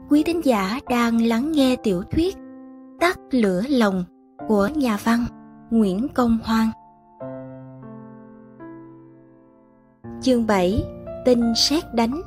quý thính giả đang lắng nghe tiểu thuyết Tắt lửa lòng của nhà văn Nguyễn Công Hoan. Chương 7. Tin sét đánh.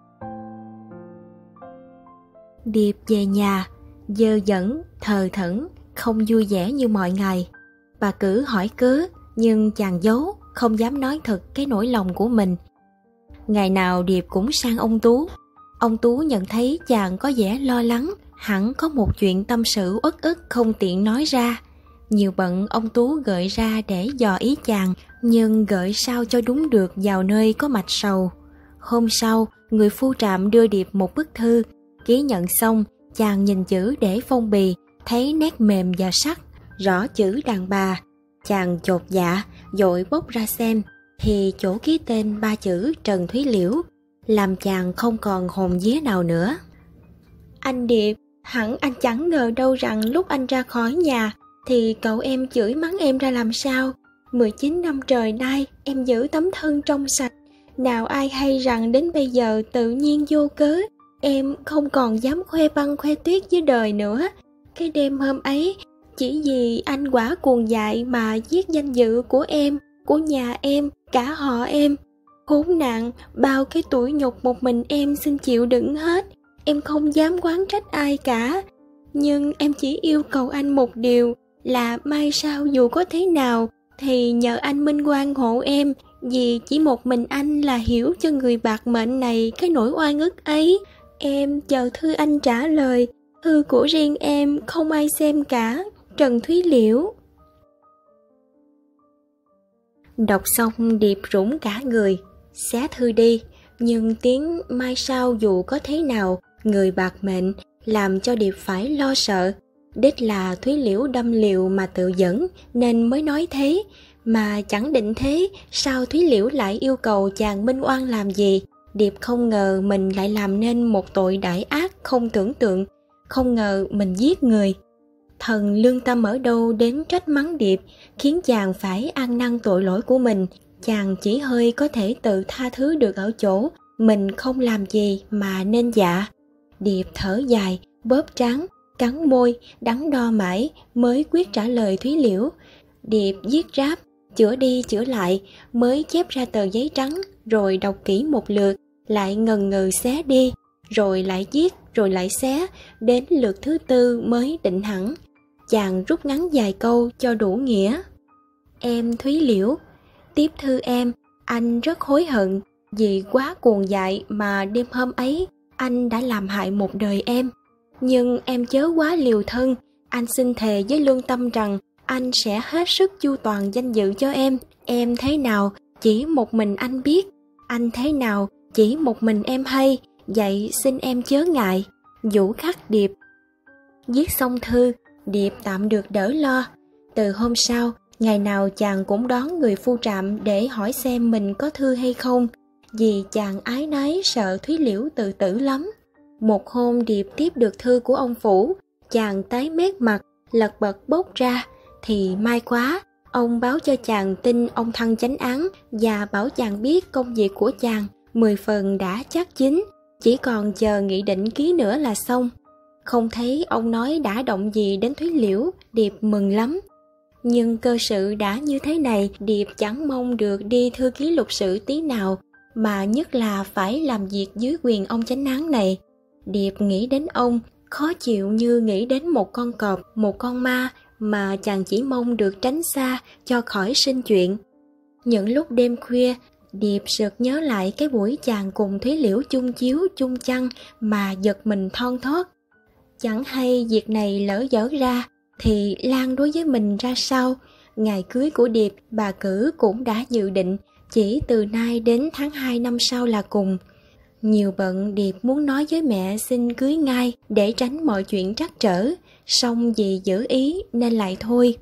Điệp về nhà, dơ dẩn, thờ thẫn, không vui vẻ như mọi ngày. Bà Cử hỏi cớ, nhưng chàng giấu, không dám nói thật cái nỗi lòng của mình. Ngày nào Điệp cũng sang ông Tú. Ông Tú nhận thấy chàng có vẻ lo lắng, hẳn có một chuyện tâm sự uất ức không tiện nói ra. Nhiều bận ông Tú gợi ra để dò ý chàng, nhưng gợi sao cho đúng được vào nơi có mạch sầu. Hôm sau, người phu trạm đưa Điệp một bức thư. Ký nhận xong, chàng nhìn chữ để phong bì, thấy nét mềm và sắc, rõ chữ đàn bà. Chàng chột dạ, vội bốc ra xem, thì chỗ ký tên 3 chữ Trần Thúy Liễu, làm chàng không còn hồn vía nào nữa. Anh Điệp, hẳn anh chẳng ngờ đâu rằng lúc anh ra khỏi nhà, thì cậu em chửi mắng em ra làm sao. 19 năm trời nay, em giữ tấm thân trong sạch. Nào ai hay rằng đến bây giờ tự nhiên vô cớ, em không còn dám khoe băng khoe tuyết với đời nữa. Cái đêm hôm ấy, chỉ vì anh quả cuồng dại mà giết danh dự của em, của nhà em, cả họ em. Khốn nạn, bao cái tủi nhục một mình em xin chịu đựng hết. Em không dám oán trách ai cả. Nhưng em chỉ yêu cầu anh một điều, là mai sau dù có thế nào thì nhờ anh minh oan hộ em, vì chỉ một mình anh là hiểu cho người bạc mệnh này cái nỗi oan ức ấy. Em chờ thư anh trả lời. Thư của riêng em không ai xem cả. Trần Thúy Liễu. Đọc xong Điệp rủng cả người, xé thư đi, nhưng tiếng mai sau dù có thế nào, người bạc mệnh, làm cho Điệp phải lo sợ. Đích là Thúy Liễu đâm liều mà tự dẫn, nên mới nói thế, mà chẳng định thế, sao Thúy Liễu lại yêu cầu chàng minh oan làm gì? Điệp không ngờ mình lại làm nên một tội đại ác không tưởng tượng, không ngờ mình giết người. Thần lương tâm ở đâu đến trách mắng Điệp, khiến chàng phải ăn năn tội lỗi của mình. Chàng chỉ hơi có thể tự tha thứ được ở chỗ mình không làm gì mà nên dạ. Điệp thở dài, bóp trán, cắn môi, đắn đo mãi mới quyết trả lời Thúy Liễu. Điệp viết ráp, chữa đi chữa lại, mới chép ra tờ giấy trắng, rồi đọc kỹ một lượt, lại ngần ngừ xé đi, rồi lại viết, rồi lại xé, đến lượt thứ 4 mới định hẳn. Chàng rút ngắn vài câu cho đủ nghĩa. Em Thúy Liễu, tiếp thư em, anh rất hối hận, vì quá cuồng dại mà đêm hôm ấy anh đã làm hại một đời em. Nhưng em chớ quá liều thân, anh xin thề với lương tâm rằng anh sẽ hết sức chu toàn danh dự cho em. Em thế nào chỉ một mình anh biết, anh thế nào chỉ một mình em hay, vậy xin em chớ ngại. Vũ Khắc Điệp. Viết xong thư, Điệp tạm được đỡ lo. Từ hôm sau, ngày nào chàng cũng đón người phu trạm để hỏi xem mình có thư hay không, vì chàng ái náy sợ Thúy Liễu tự tử lắm. Một hôm Điệp tiếp được thư của ông Phủ, chàng tái mét mặt, lật bật bốc ra, thì may quá, ông báo cho chàng tin ông thăng chánh án và bảo chàng biết công việc của chàng 10 phần đã chắc chín, chỉ còn chờ nghị định ký nữa là xong. Không thấy ông nói đã động gì đến Thúy Liễu, Điệp mừng lắm. Nhưng cơ sự đã như thế này, Điệp chẳng mong được đi thư ký lục sự tí nào, mà nhất là phải làm việc dưới quyền ông chánh án này. Điệp nghĩ đến ông, khó chịu như nghĩ đến một con cọp, một con ma, mà chàng chỉ mong được tránh xa cho khỏi sinh chuyện. Những lúc đêm khuya, Điệp sực nhớ lại cái buổi chàng cùng Thúy Liễu chung chiếu chung chăn mà giật mình thon thót. Chẳng hay việc này lỡ dở ra thì Lan đối với mình ra sao. Ngày cưới của Điệp, bà Cử cũng đã dự định chỉ từ nay đến tháng 2 năm sau là cùng. Nhiều bận, Điệp muốn nói với mẹ xin cưới ngay để tránh mọi chuyện trắc trở, song vì giữ ý nên lại thôi.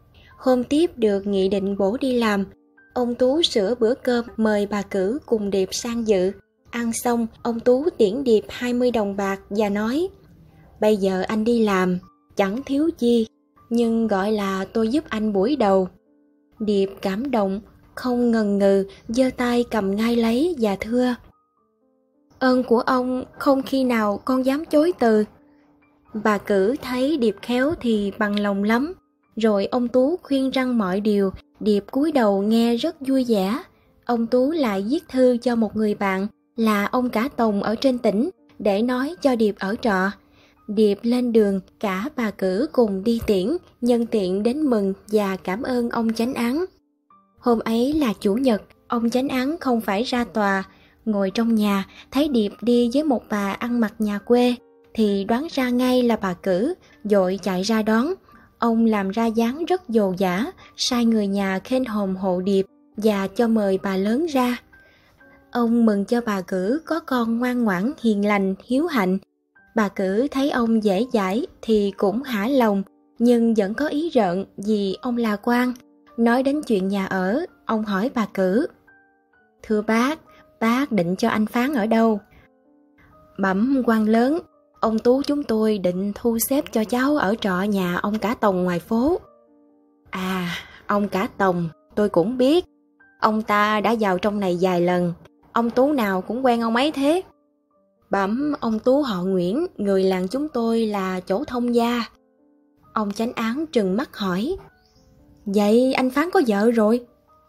Hôm tiếp được nghị định bổ đi làm, ông Tú sửa bữa cơm mời bà Cử cùng Điệp sang dự. Ăn xong, ông Tú tiễn Điệp 20 đồng bạc và nói: Bây giờ anh đi làm, chẳng thiếu chi, nhưng gọi là tôi giúp anh buổi đầu. Điệp cảm động, không ngần ngừ, giơ tay cầm ngay lấy và thưa: Ơn của ông không khi nào con dám chối từ. Bà Cử thấy Điệp khéo thì bằng lòng lắm. Rồi ông Tú khuyên răn mọi điều, Điệp cúi đầu nghe rất vui vẻ. Ông Tú lại viết thư cho một người bạn là ông Cả Tòng ở trên tỉnh để nói cho Điệp ở trọ. Điệp lên đường, cả bà Cử cùng đi tiễn, nhân tiện đến mừng và cảm ơn ông chánh án. Hôm ấy là chủ nhật, ông chánh án không phải ra tòa. Ngồi trong nhà, thấy Điệp đi với một bà ăn mặc nhà quê, thì đoán ra ngay là bà Cử, vội chạy ra đón. Ông làm ra dáng rất dồ dả, sai người nhà khen hòm hộ Điệp và cho mời bà lớn ra. Ông mừng cho bà Cử có con ngoan ngoãn, hiền lành, hiếu hạnh. Bà Cử thấy ông dễ dãi thì cũng hả lòng, nhưng vẫn có ý rợn vì ông là quan. Nói đến chuyện nhà ở, ông hỏi bà Cử: "Thưa bác định cho anh Phán ở đâu?" "Bẩm quan lớn, ông Tú chúng tôi định thu xếp cho cháu ở trọ nhà ông Cả Tòng ngoài phố." "À, ông Cả Tòng, tôi cũng biết. Ông ta đã vào trong này vài lần. Ông Tú nào cũng quen ông ấy thế?" "Bẩm ông Tú họ Nguyễn, người làng chúng tôi là chỗ thông gia." Ông chánh án trừng mắt hỏi: "Vậy anh Phán có vợ rồi?"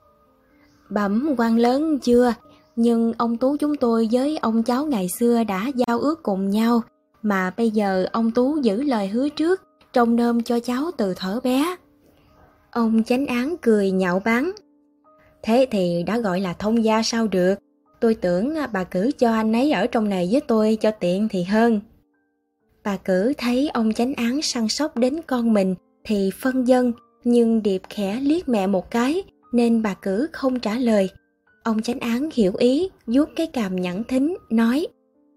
"Bẩm quan lớn chưa, nhưng ông Tú chúng tôi với ông cháu ngày xưa đã giao ước cùng nhau, mà bây giờ ông Tú giữ lời hứa trước, trông nom cho cháu từ thuở bé." Ông chánh án cười nhạo báng: "Thế thì đã gọi là thông gia sao được? Tôi tưởng bà Cử cho anh ấy ở trong này với tôi cho tiện thì hơn." Bà Cử thấy ông chánh án săn sóc đến con mình thì phân vân, nhưng Điệp khẽ liếc mẹ một cái nên bà Cử không trả lời. Ông chánh án hiểu ý, vuốt cái cằm nhẵn thính, nói: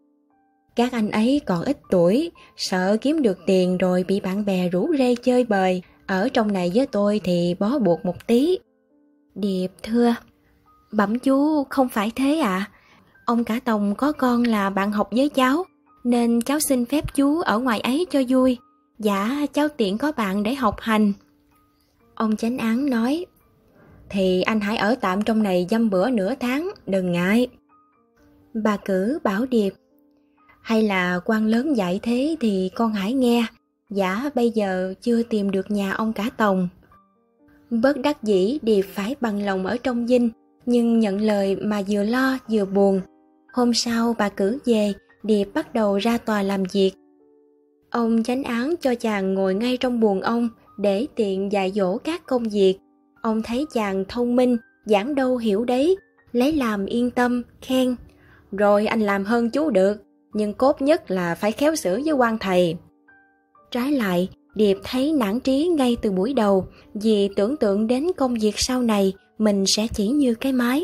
"Các anh ấy còn ít tuổi, sợ kiếm được tiền rồi bị bạn bè rủ rê chơi bời. Ở trong này với tôi thì bó buộc một tí." Điệp thưa: "Bẩm chú không phải thế ạ. Ông Cả Tòng có con là bạn học với cháu, nên cháu xin phép chú ở ngoài ấy cho vui. Dạ cháu tiện có bạn để học hành." Ông chánh án nói: "Thì anh hãy ở tạm trong này dăm bữa nửa tháng, đừng ngại." Bà Cử bảo Điệp: "Hay là quan lớn dạy thế thì con hãy nghe. Dạ bây giờ chưa tìm được nhà ông Cả Tòng." Bất đắc dĩ Điệp phải bằng lòng ở trong dinh, nhưng nhận lời mà vừa lo vừa buồn. Hôm sau bà Cử về, Điệp bắt đầu ra tòa làm việc. Ông chánh án cho chàng ngồi ngay trong buồng ông để tiện dạy dỗ các công việc. Ông thấy chàng thông minh, giảng đâu hiểu đấy, lấy làm yên tâm, khen: "Rồi anh làm hơn chú được, nhưng cốt nhất là phải khéo xử với quan thầy." Trái lại, Điệp thấy nản trí ngay từ buổi đầu, vì tưởng tượng đến công việc sau này mình sẽ chỉ như cái máy.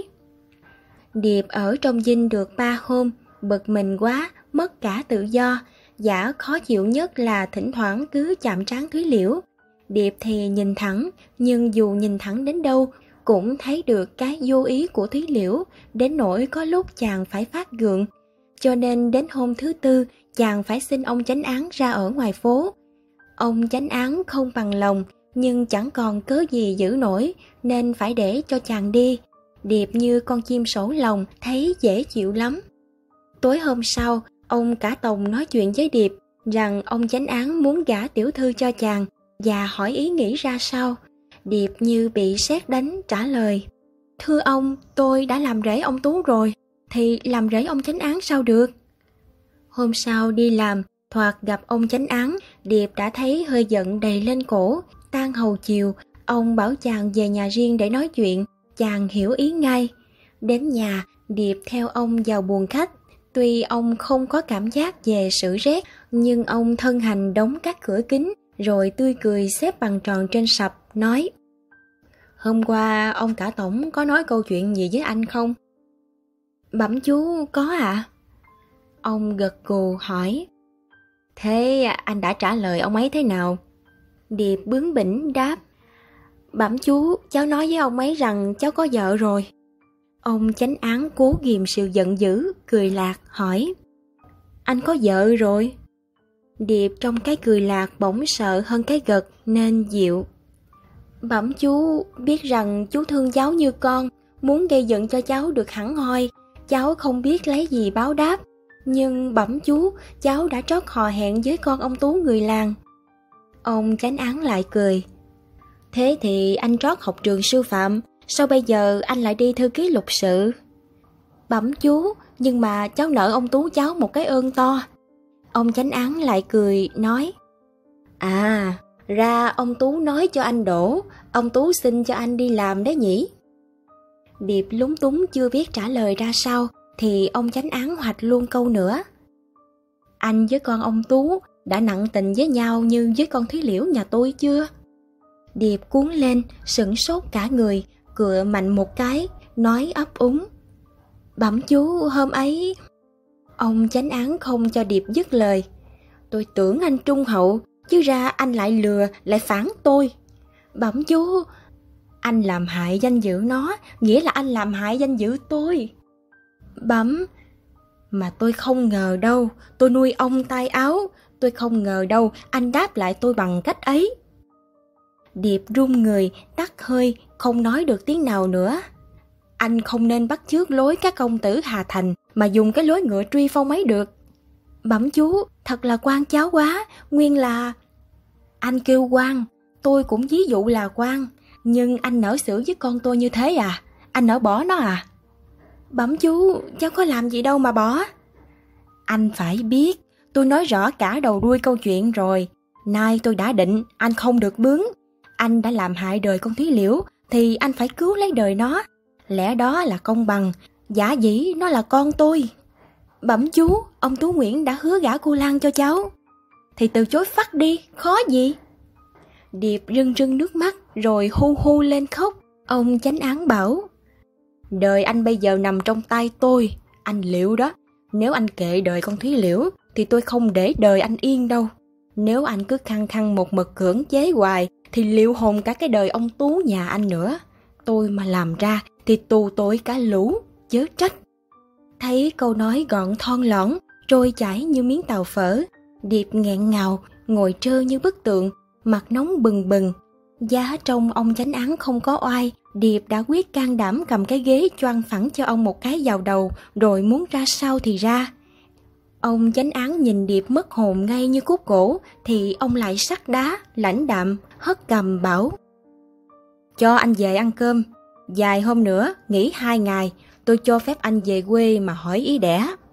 Điệp ở trong dinh được 3 hôm, bực mình quá, mất cả tự do. Giả khó chịu nhất là thỉnh thoảng cứ chạm trán Thúy Liễu. Điệp thì nhìn thẳng, nhưng dù nhìn thẳng đến đâu cũng thấy được cái vô ý của Thúy Liễu, đến nỗi có lúc chàng phải phát gượng. Cho nên đến hôm thứ tư, chàng phải xin ông chánh án ra ở ngoài phố. Ông chánh án không bằng lòng, nhưng chẳng còn cớ gì giữ nổi, nên phải để cho chàng đi. Điệp như con chim sổ lòng, thấy dễ chịu lắm. Tối hôm sau, ông Cả Tòng nói chuyện với Điệp rằng ông chánh án muốn gả tiểu thư cho chàng và hỏi ý nghĩ ra sao. Điệp như bị sét đánh trả lời: "Thưa ông, tôi đã làm rể ông Tú rồi, thì làm rể ông chánh án sao được?" Hôm sau đi làm, thoạt gặp ông chánh án, Điệp đã thấy hơi giận đầy lên cổ. Tan hầu chiều, ông bảo chàng về nhà riêng để nói chuyện. Chàng hiểu ý ngay. Đến nhà, Điệp theo ông vào buồng khách. Tuy ông không có cảm giác về sự rét, nhưng ông thân hành đóng các cửa kính, rồi tươi cười xếp bằng tròn trên sập, nói: "Hôm qua ông Cả Tổng có nói câu chuyện gì với anh không?" "Bẩm chú, có ạ." Ông gật gù hỏi: "Thế anh đã trả lời ông ấy thế nào?" Điệp bướng bỉnh đáp: "Bẩm chú, cháu nói với ông ấy rằng cháu có vợ rồi." Ông chánh án cố ghìm sự giận dữ, cười lạc hỏi: "Anh có vợ rồi?" Điệp trong cái cười lạc bỗng sợ hơn cái gật nên dịu: "Bẩm chú, biết rằng chú thương cháu như con, muốn gây giận cho cháu được hẳn hoi. Cháu không biết lấy gì báo đáp, Nhưng bẩm chú, cháu đã trót hò hẹn với con ông Tú người làng. Ông chánh án lại cười. Thế thì anh trót học trường sư phạm, sao bây giờ anh lại đi thư ký lục sự? Bẩm chú, nhưng mà cháu nợ ông Tú cháu một cái ơn to. Ông chánh án lại cười nói. À, ra ông Tú nói cho anh đổ, ông Tú xin cho anh đi làm đấy nhỉ? Điệp lúng túng chưa biết trả lời ra sao, thì ông chánh án hoạch luôn câu nữa. Anh với con ông Tú đã nặng tình với nhau như với con Thúy Liễu nhà tôi chưa? Điệp cuốn lên, sửng sốt cả người, cựa mạnh một cái, nói ấp úng. Bẩm chú, hôm ấy... Ông chánh án không cho Điệp dứt lời. Tôi tưởng anh trung hậu, chứ ra anh lại lừa, lại phản tôi. Bẩm chú, anh làm hại danh dự nó, nghĩa là anh làm hại danh dự tôi. Bẩm, mà tôi không ngờ đâu, tôi nuôi ông tay áo, tôi không ngờ đâu anh đáp lại tôi bằng cách ấy. Điệp run người, tắt hơi, không nói được tiếng nào nữa. Anh không nên bắt chước lối các công tử Hà Thành mà dùng cái lối ngựa truy phong ấy được. Bẩm chú, thật là quan cháu quá, nguyên là... Anh kêu quan, tôi cũng ví dụ là quan, nhưng anh nỡ xử với con tôi như thế à? Anh nỡ bỏ nó à? Bẩm chú, cháu có làm gì đâu mà bỏ. Anh phải biết, tôi nói rõ cả đầu đuôi câu chuyện rồi. Nay tôi đã định, anh không được bướng. Anh đã làm hại đời con Thúy Liễu, thì anh phải cứu lấy đời nó. Lẽ đó là công bằng, giả dĩ nó là con tôi. Bẩm chú, ông Tú Nguyễn đã hứa gả cô Lan cho cháu. Thì từ chối phắt đi, khó gì? Điệp rưng rưng nước mắt rồi hu hu lên khóc. Ông chánh án bảo. Đời anh bây giờ nằm trong tay tôi, anh Liễu đó. Nếu anh kệ đời con Thúy Liễu thì tôi không để đời anh yên đâu. Nếu anh cứ khăng khăng một mực cưỡng chế hoài thì liệu hồn cả cái đời ông Tú nhà anh nữa. Tôi mà làm ra thì tù tội cả lũ, chớ trách. Thấy câu nói gọn thon lõn, trôi chảy như miếng tàu phở, Điệp nghẹn ngào, ngồi trơ như bức tượng, mặt nóng bừng bừng. Giá trong ông chánh án không có oai, Điệp đã quyết can đảm cầm cái ghế choang phẳng cho ông một cái vào đầu, rồi muốn ra sao thì ra. Ông chánh án nhìn Điệp mất hồn ngay như khúc gỗ, thì ông lại sắt đá, lãnh đạm, hất cằm bảo. Cho anh về ăn cơm, vài hôm nữa, nghỉ 2 ngày, tôi cho phép anh về quê mà hỏi ý đẻ.